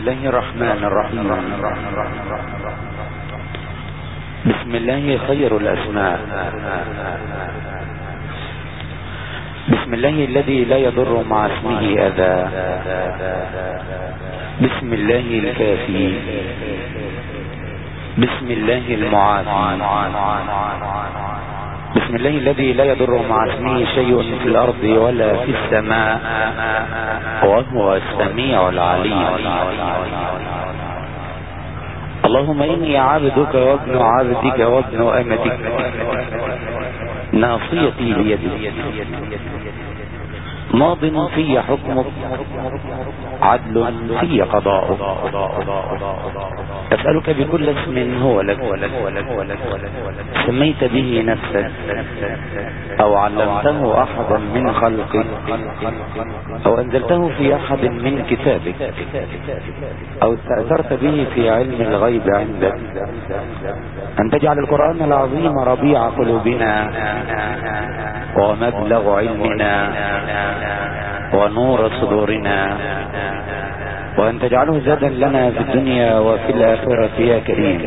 الله الرحمن الرحيم. بسم الله خير الأسماء. بسم الله الذي لا يضر مع اسمه أذى. بسم الله الكافي. بسم الله المعافي. بسم الله الذي لا يضر مع اسمه شيء في الأرض ولا في السماء وهو السميع العليم. اللهم إني عبدك وابن عبدك وابن أمتك، ناصيتي بيدك، ماض في حكمك، عدل في قضاؤك. أسألك بكل اسم هو لك سميت به نفسك أو علمته أحدا من خلقك أو أنزلته في أحد من كتابك أو استأثرت به في علم الغيب عندك، أن تجعل القرآن العظيم ربيع قلوبنا ومبلغ علمنا ونور صدورنا، وأن تجعله زادا لنا في الدنيا وفي الآخرة يا كريم.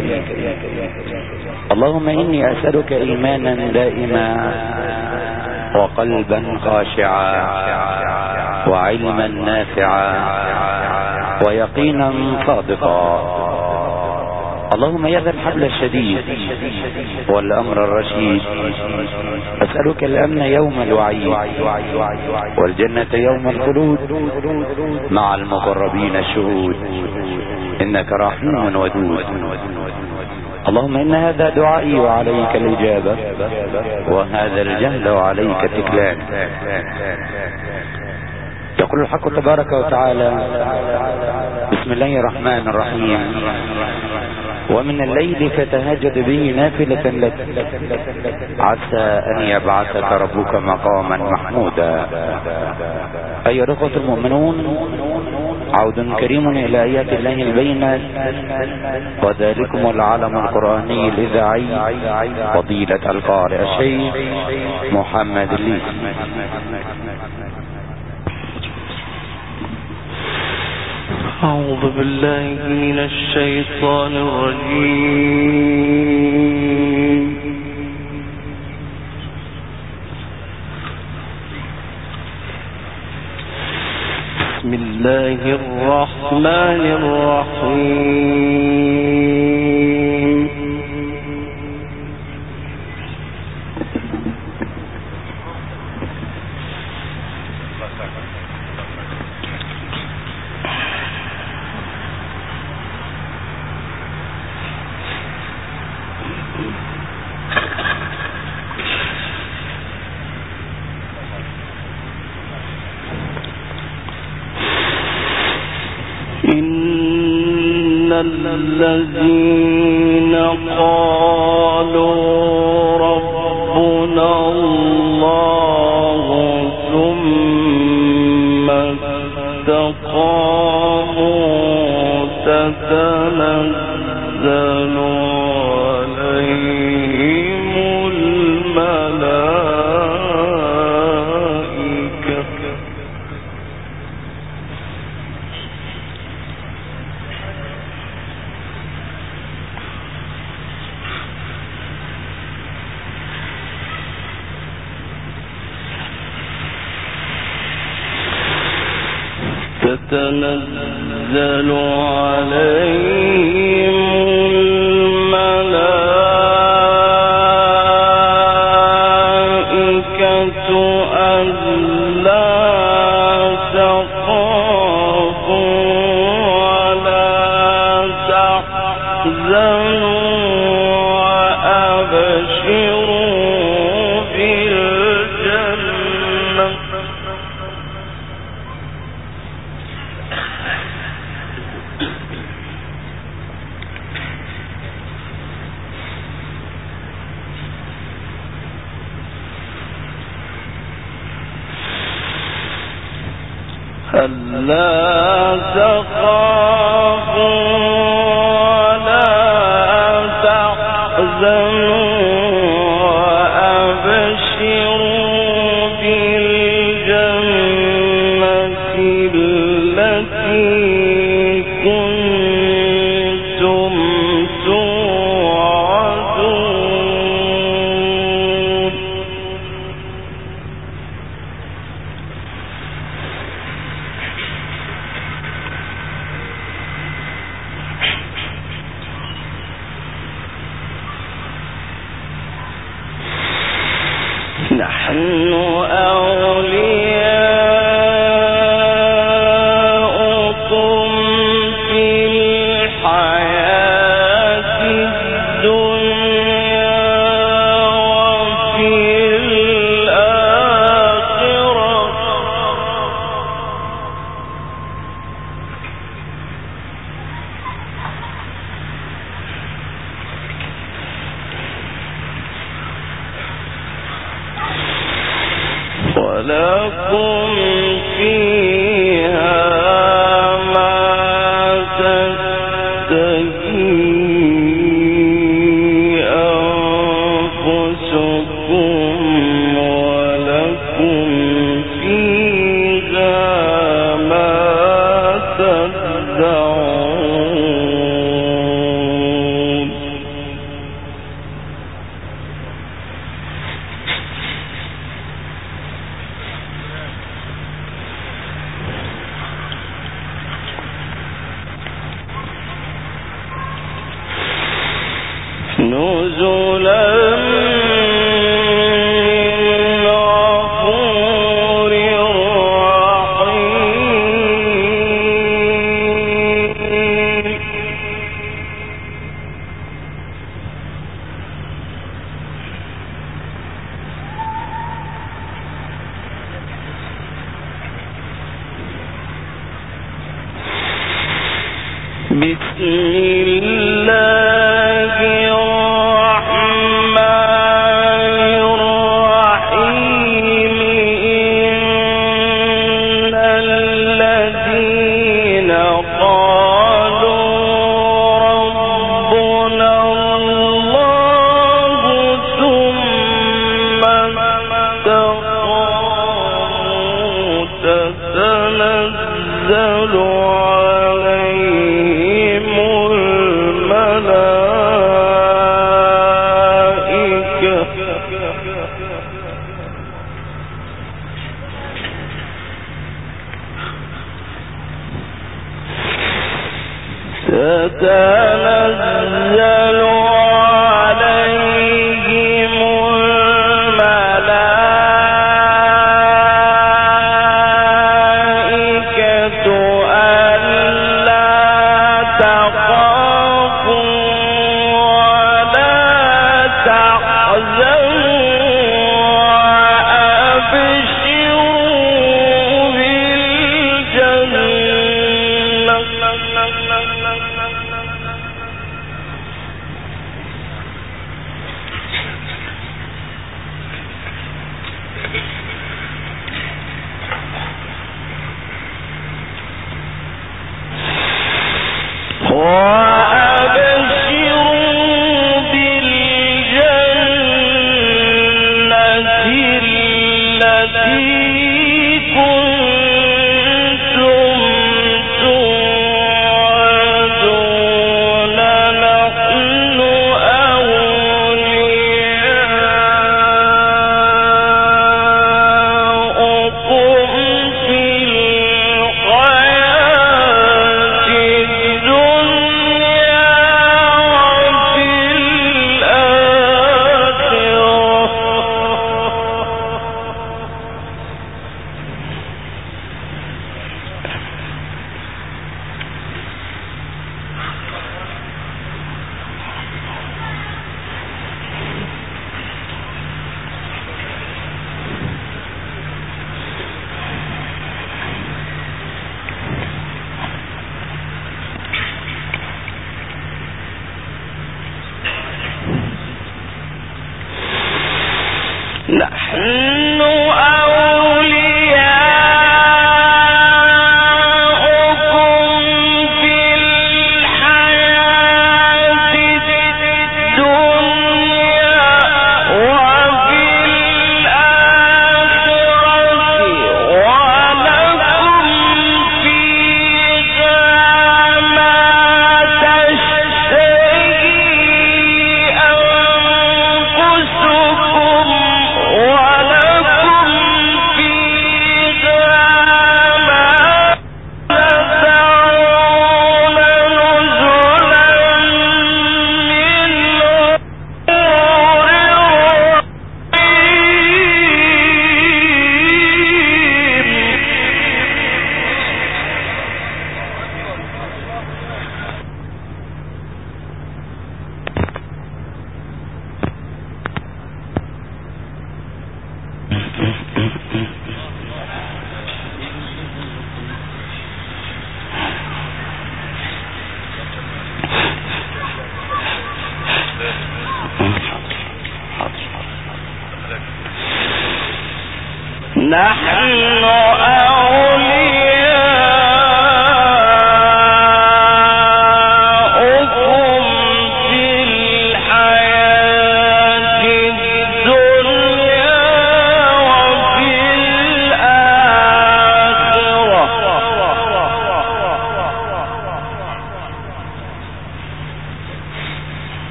اللهم إني أسألك إيمانا دائما وقلبا خاشعا وعلما نافعا ويقينا صادقا. اللهم يا ذا الحبل الشديد والأمر الرشيد، أسألك الأمن يوم الوعيد والجنة يوم الخلود مع المقربين الشهود، إنك رحيم ودود. اللهم إن هذا دعائي وعليك الإجابة، وهذا الجهل وعليك التكلان. يقول الحق تبارك وتعالى: بسم الله الرحمن الرحيم. ومن الليل فتهجد به نافلة لك عسى أن يبعثك ربك مقاما محمودا. أيها الأخوة المؤمنون، عود كريم إلى آيات الله البينات، وذلكم العلم القرآني الإذاعي فضيلة القارئ الشيخ محمد الليثي. أعوذ بالله من الشيطان الرجيم. بسم الله الرحمن الرحيم. إن الذين قالوا ربنا الله ثم استقاموا تتنزل عليهم الملائكة تتنزل عليهم الملائكة ألا تخافوا ولا تحزنوا وأبشروا بالجنة ألا تخافوا ولا تحزنوا وأبشروا بالجنة التي كنتم نحن أولياؤكم في الحياة الدنيا وفي الآخرة ولكم فيها ما تشتهي أنفسكم ولكم فيها ما تدعون نزلا من غفور رحيم بسم الله الرحمن الرحيم إن الذين قالوا ربنا الله ثم استقاموا تتنزل عليهم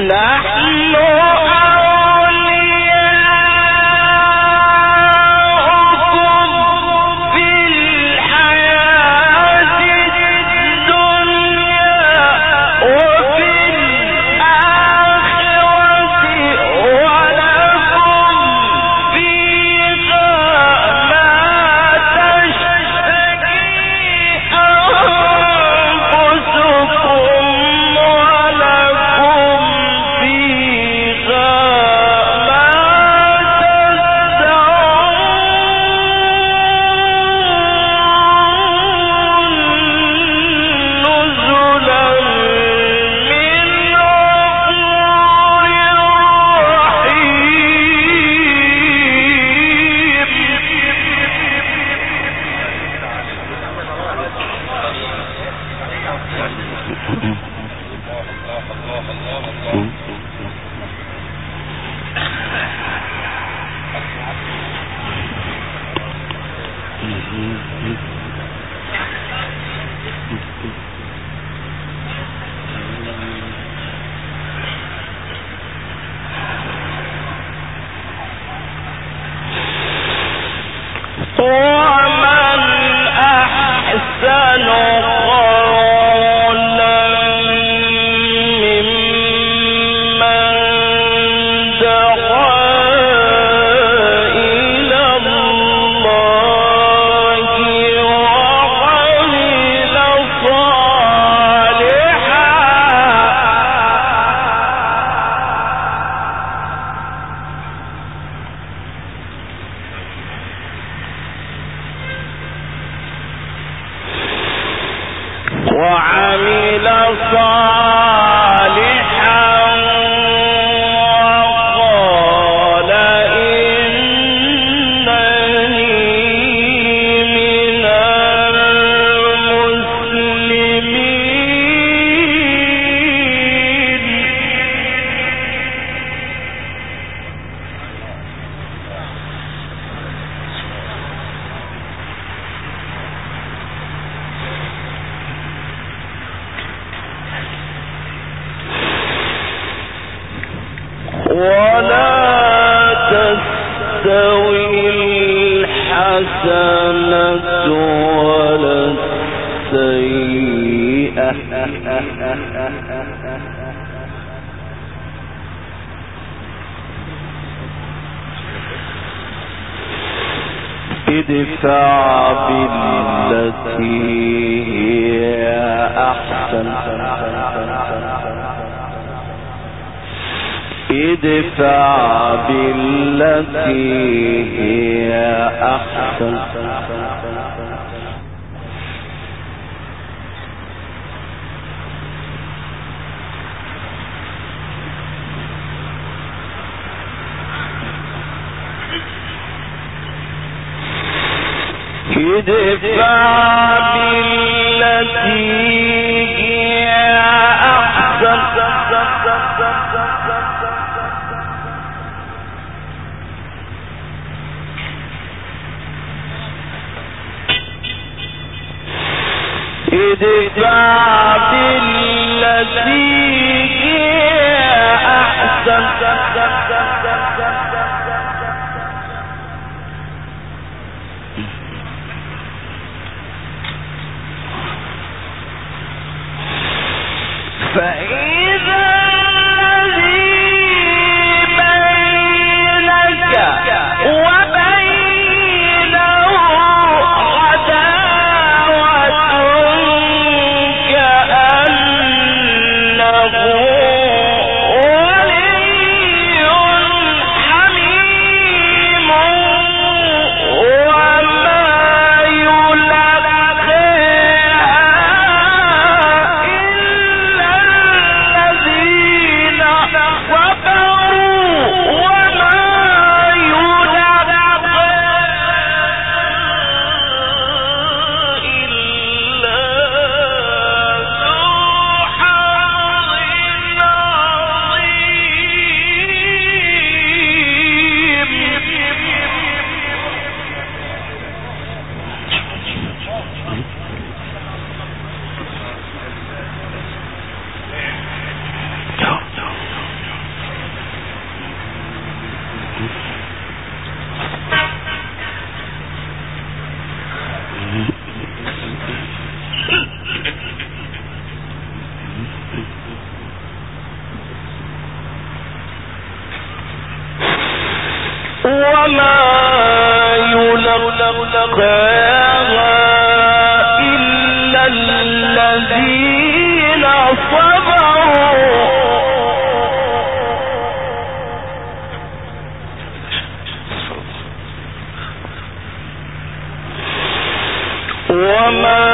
ادفع بالتي هي أحسن ادفع بالتي هي أحسن ادفع بالتي هي أحسن ادفع بالتي هي أحسن فإذا الذي بينك وبينه عداوة كأنه ولي حميم وما يلقاها إلا يلقاها إلا الذين صبروا وما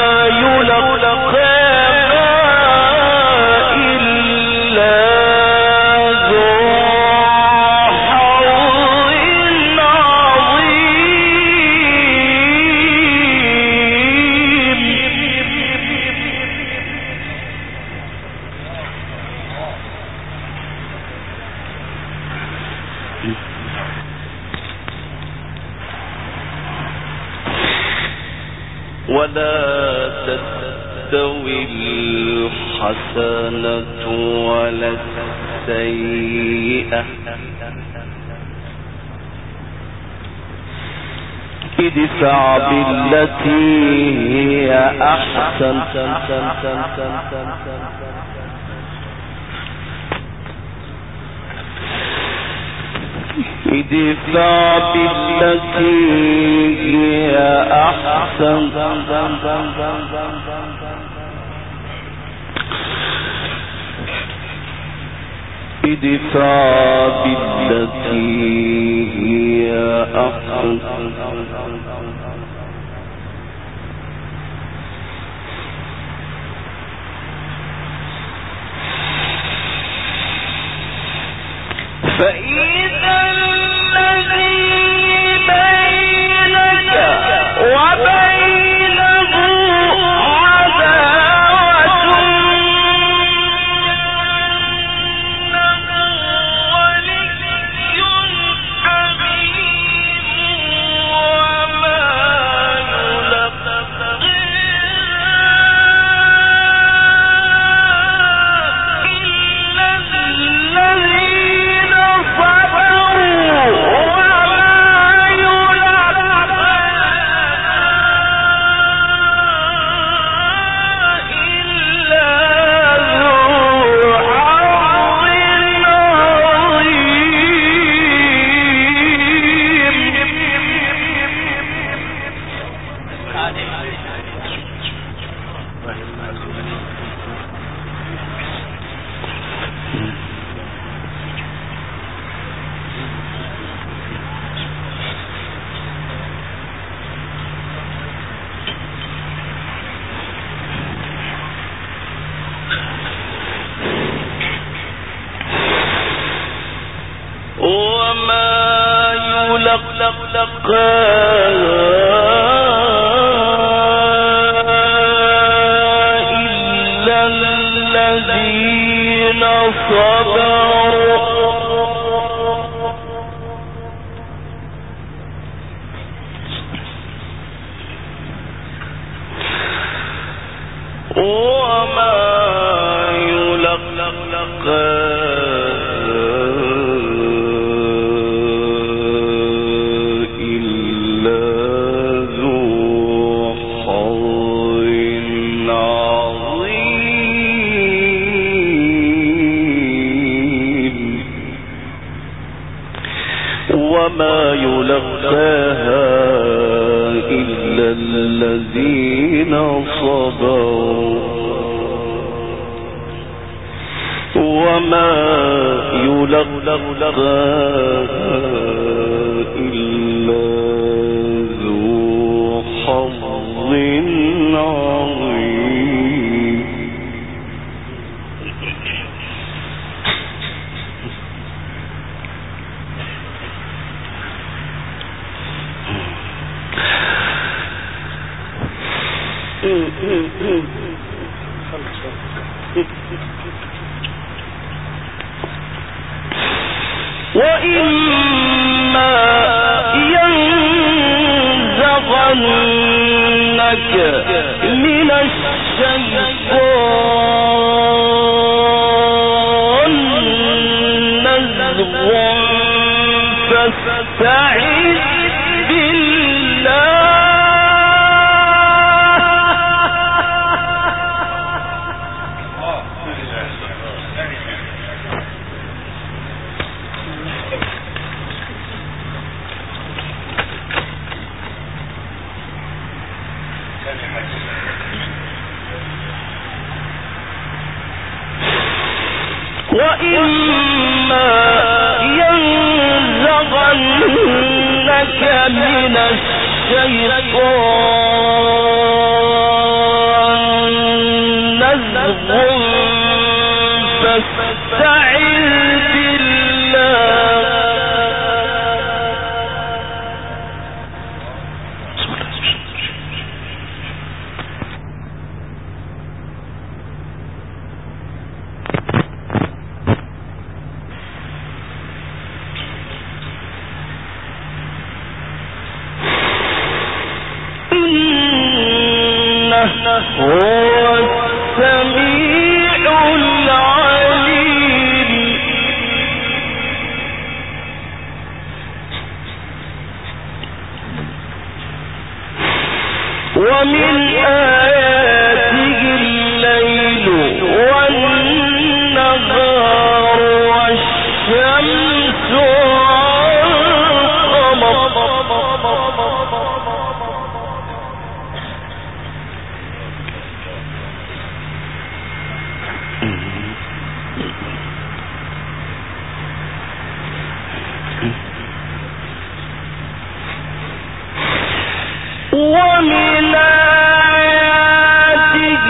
ولا تستوي الحسنة ولا السيئة ادفع بالتي هي أحسن ادفع بالتي هي أحسن ادفع بالتي هي أحسن فإذا الذي بينك وبينه عداوة ولي حميم وما يلقاها إلا الذين وما يلقاها إلا الذين صبروا وما يلقاها إلا ذو حظ عظيم. وإما ينزغنك من الشيطان نزغ فاستعذ بالله وإما ينزغنك من الشيطان نزغ فاستعذ بالله هو السميع العليم ومن آياته الليل والنهار والشمس ومن آياته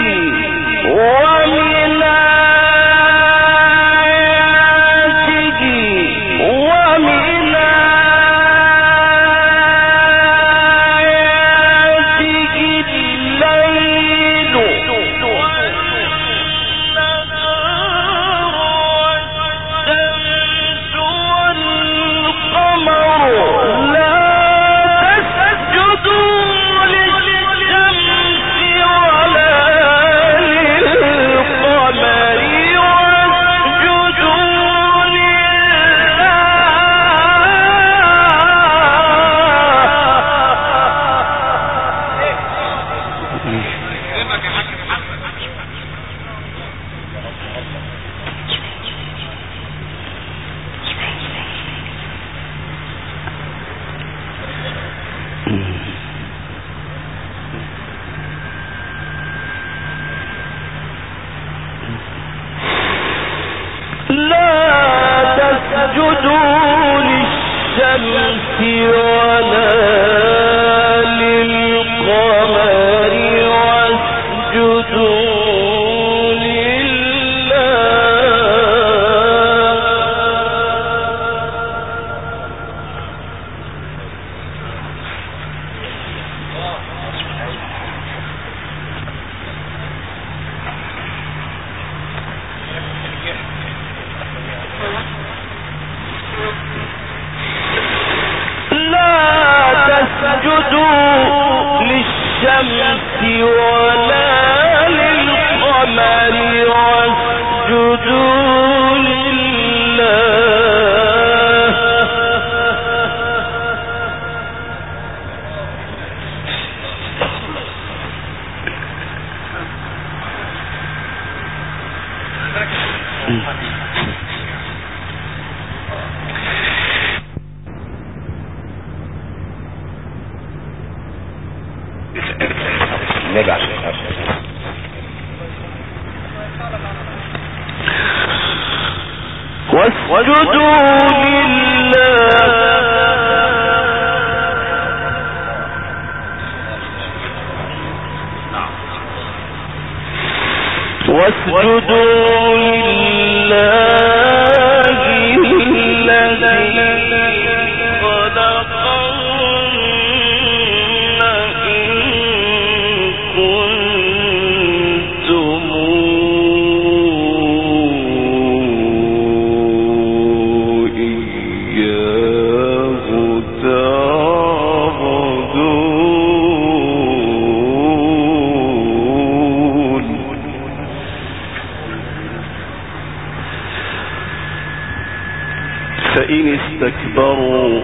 فإن استكبروا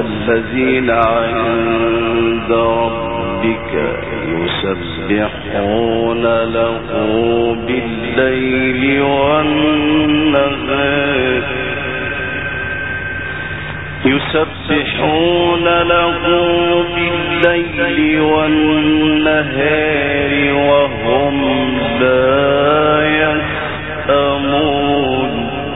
فالذين عند ربك يسبحون له بالليل والنهار يسبحون له بالليل والنهار بالنهار وهم لا يسأمون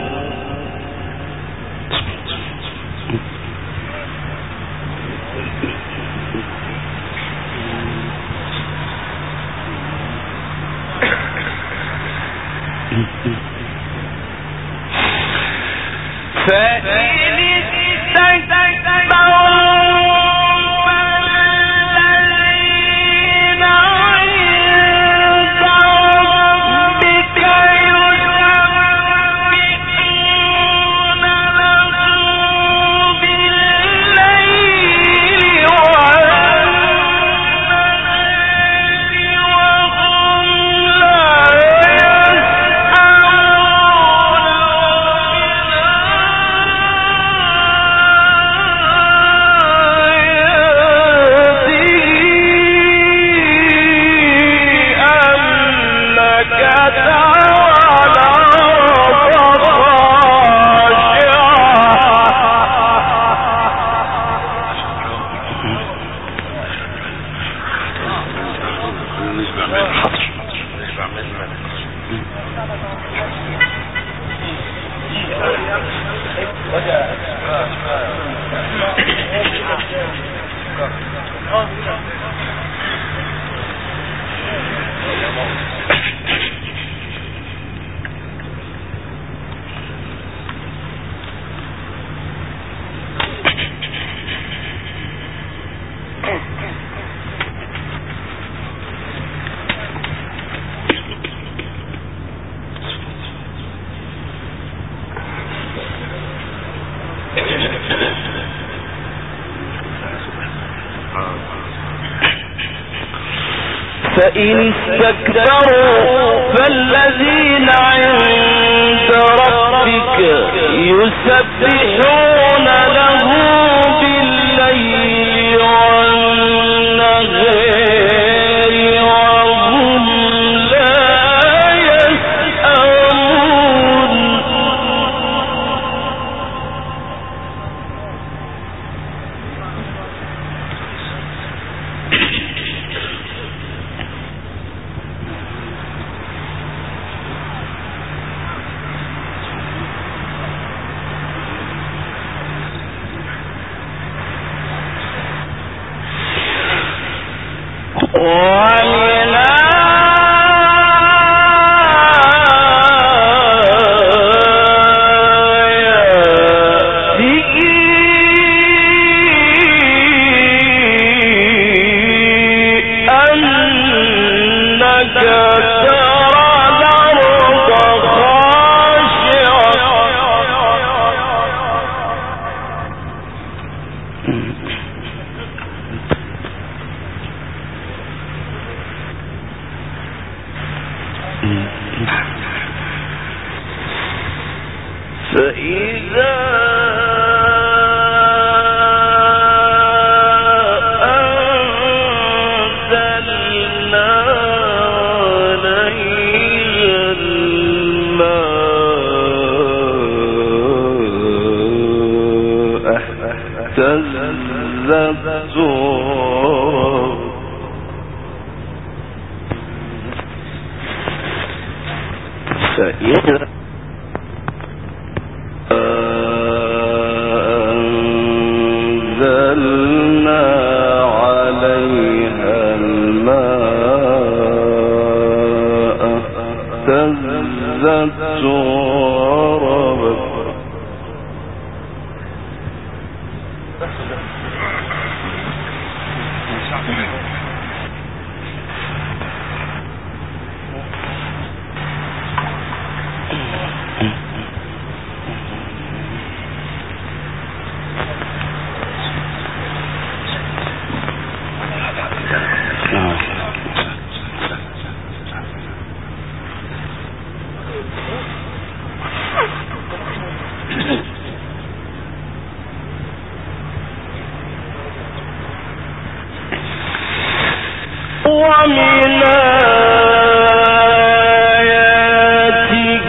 فإن استكبروا فالذين عند ربك يسبحون له بالليل والنهار وهم لا يسأمون فإذا أنزلنا عليها الماء اهتزت فإذا أنزلنا عليها الماء اهتزت وربت ومن آياته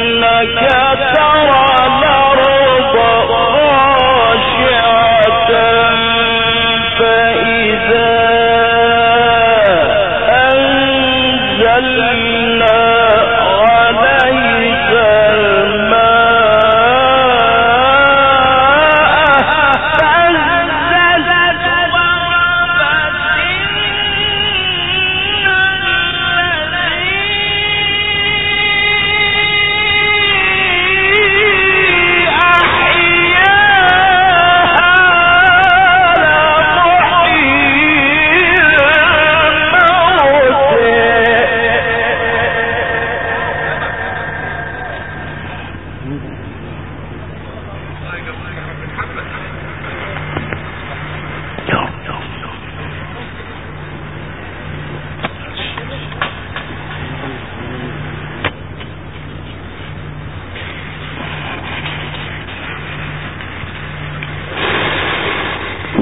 أنك ترى الأرض خاشعة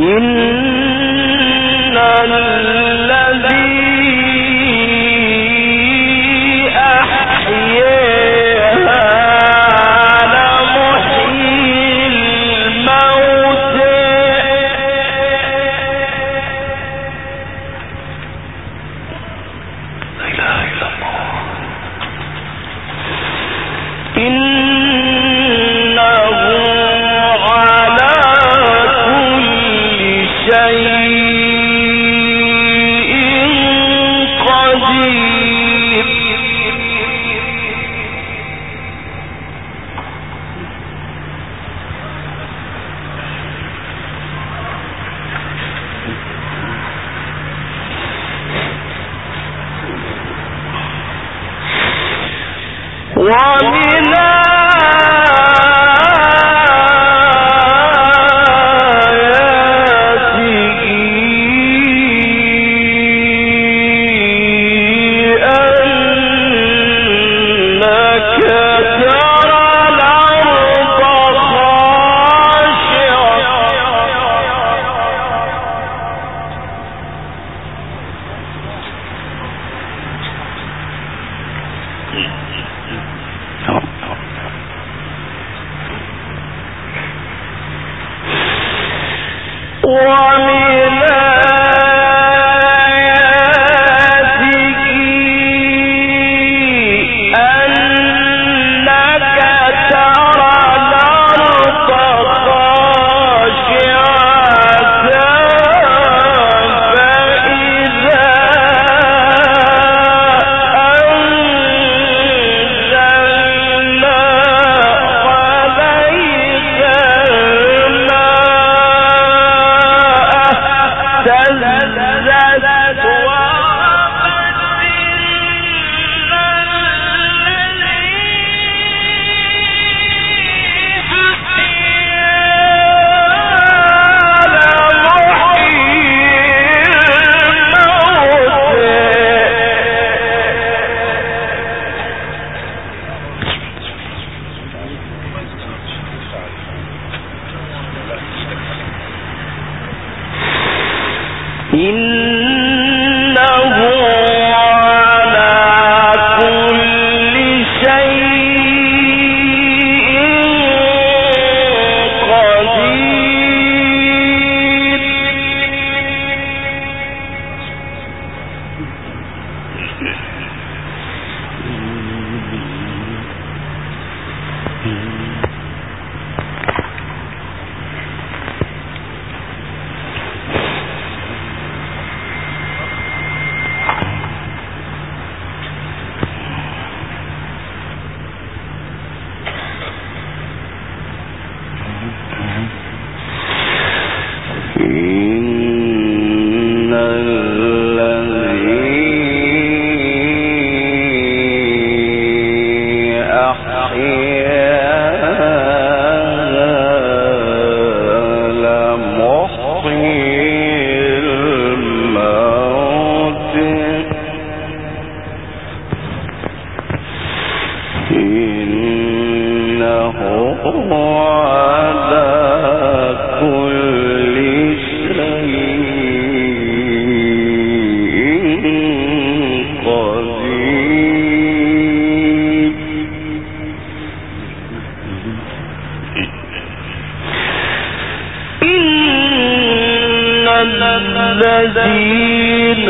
الذين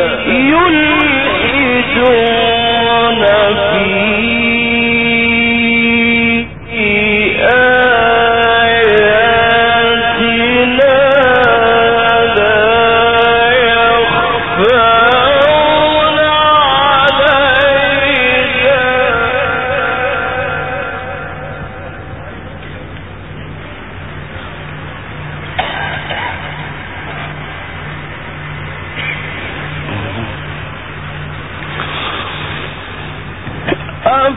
يلحدون في آياتنا لا يخفون علينا أفمن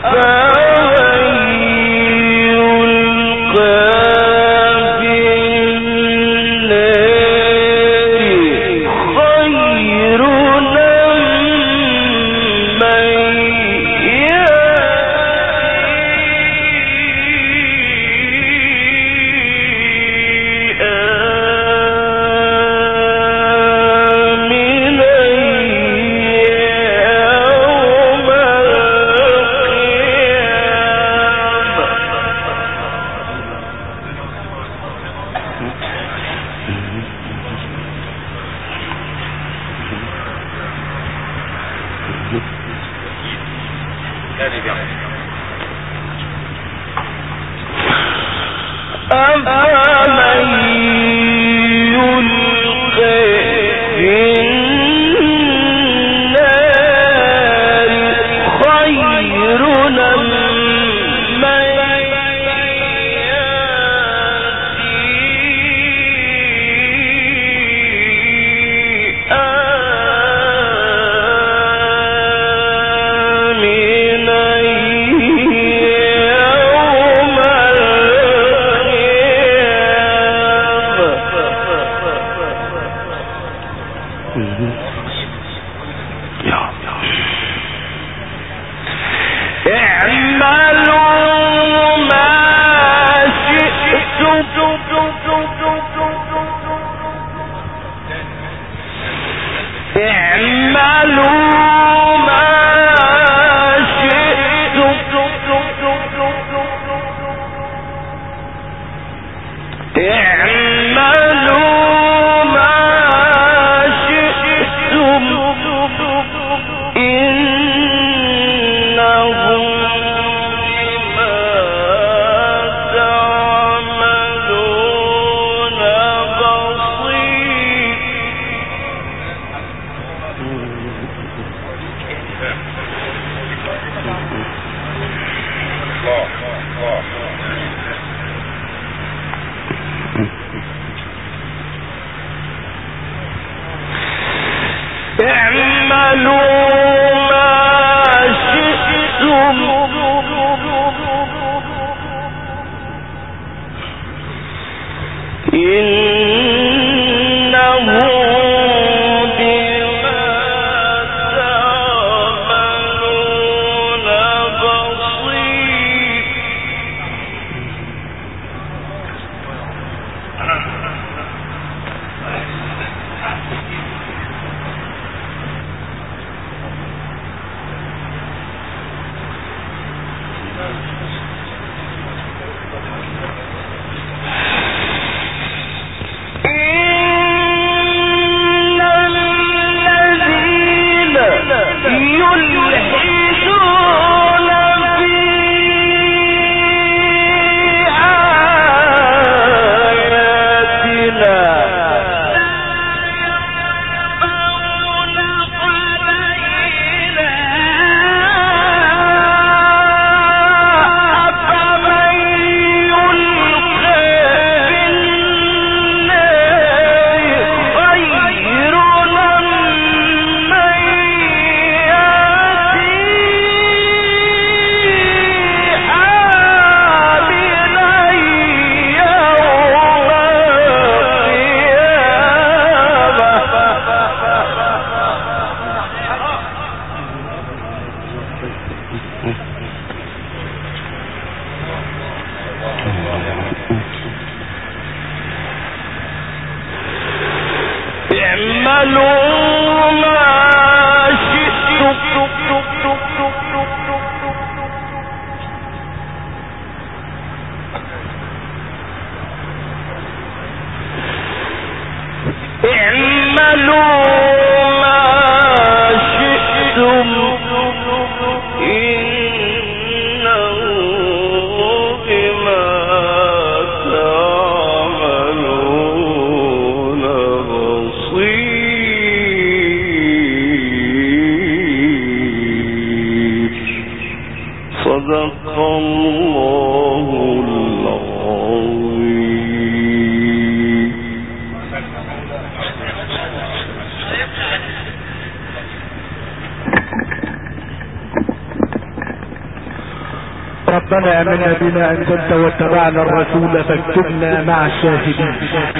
ربنا آمنا بما أنزلت واتبعنا الرسول فاكتبنا مع الشاهدين.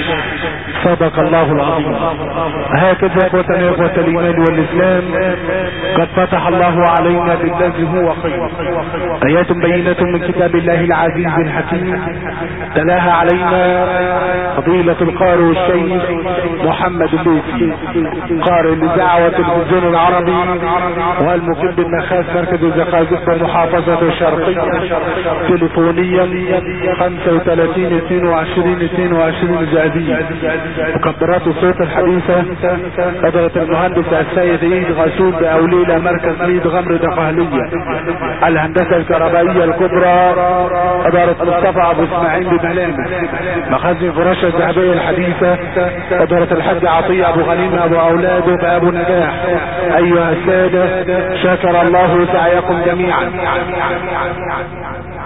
صدق الله العظيم. هكذا إخوتنا إخوة الإيمان والإسلام قد فتح الله علينا بالذي هو خير، آيات بينة من كتاب الله العزيز الحكيم تلاها علينا فضيلة القارئ الشيخ محمد الليثي، قارئ لدعوة التلفزيون العربي والمقيم بالنخاس مركز الزقازيق بالمحافظة الشرقية، تليفونيا 35 22 22 زائدين. مكبرات الصوت الحديثة قدرة المهندس السيد عيد غسول بأوليلة مركز ميد غمر دقهلية. الهندسة الكهربائية الكبرى قدرة مصطفى ابو اسماعيل بملامس. مخازن فراشة الذهبية الحديثة قدرة الحاج عطية ابو غنيمة ابو اولاده بابو نجاح. ايها السادة، شكر الله سعيكم جميعا.